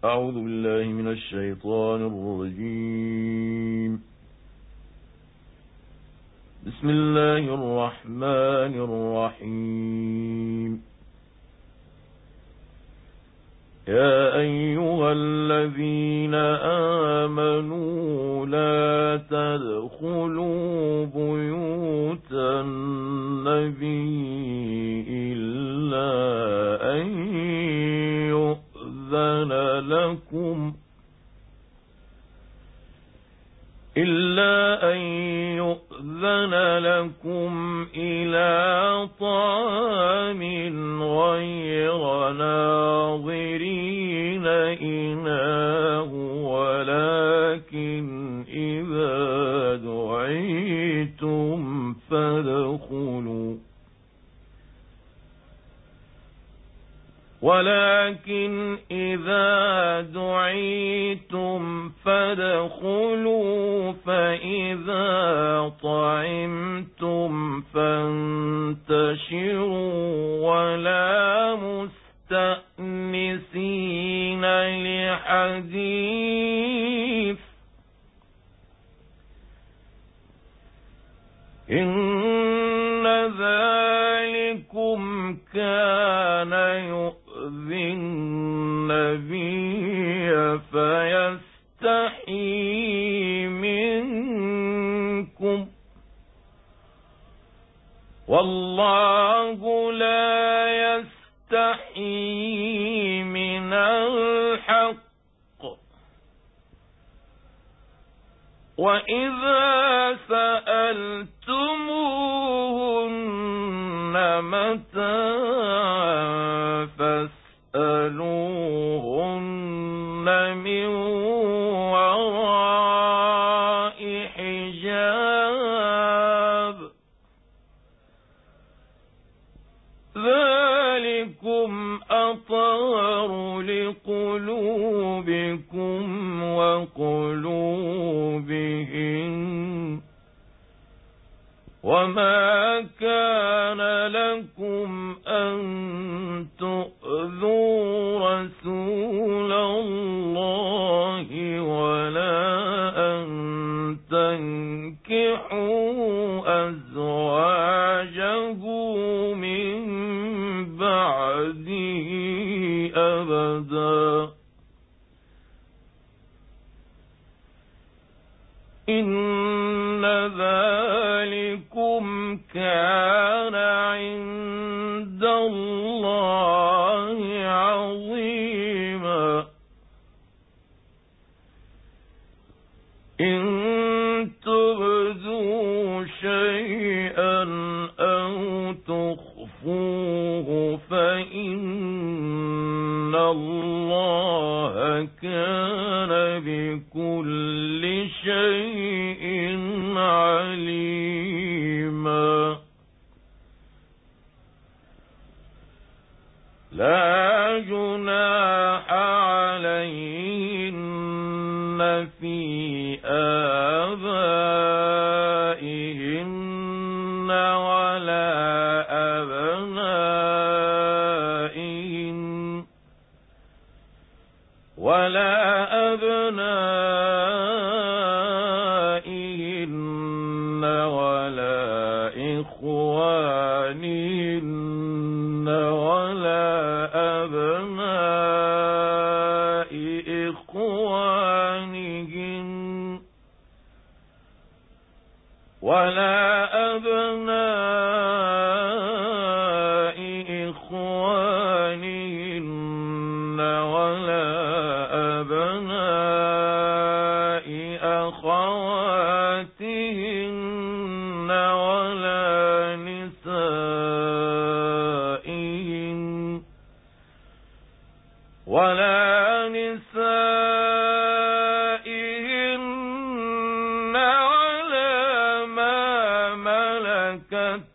أعوذ بالله من الشيطان الرجيم. بسم الله الرحمن الرحيم. يا أيها الذين آمنوا لا تدخلوا بيوت النبي إلا أن يؤذن لكم إلى طعام غير ناظرين إناه ولكن إذا دعيتم فادخلوا فإذا طعمتم فانتشروا ولا مستأنسين لحديث إن ذلكم كان يؤذي النبي فيستحيي منكم والله لا يستحيي من الحق وإذا سألتموهن متاعا فاسألوهن من وراء حجاب ذلكم أطهر لقلوبكم وقلوبهن وما كان لكم أن تؤذوا رسول الله ولا أن تنكحوا أزواجه من بعده أبدا إن ذلكم كان عند الله عظيما إن تبدوا شيئا أو تخفوه فإن الله كان بكل شيء عليما لا جناح عليهن في آبائهن ولا أبنائهن ولا إخوانهن ولا أبناء إخوانهن ولا أبناء أخواتهن ولا نسائهن ولا ما ملكت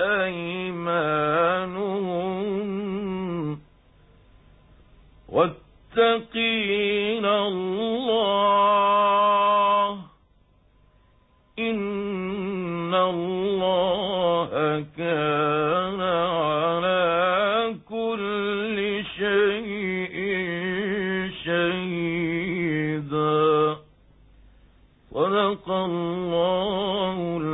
أيمانهن واتقين الله إن الله كان على كل شيء شهيدا صدق الله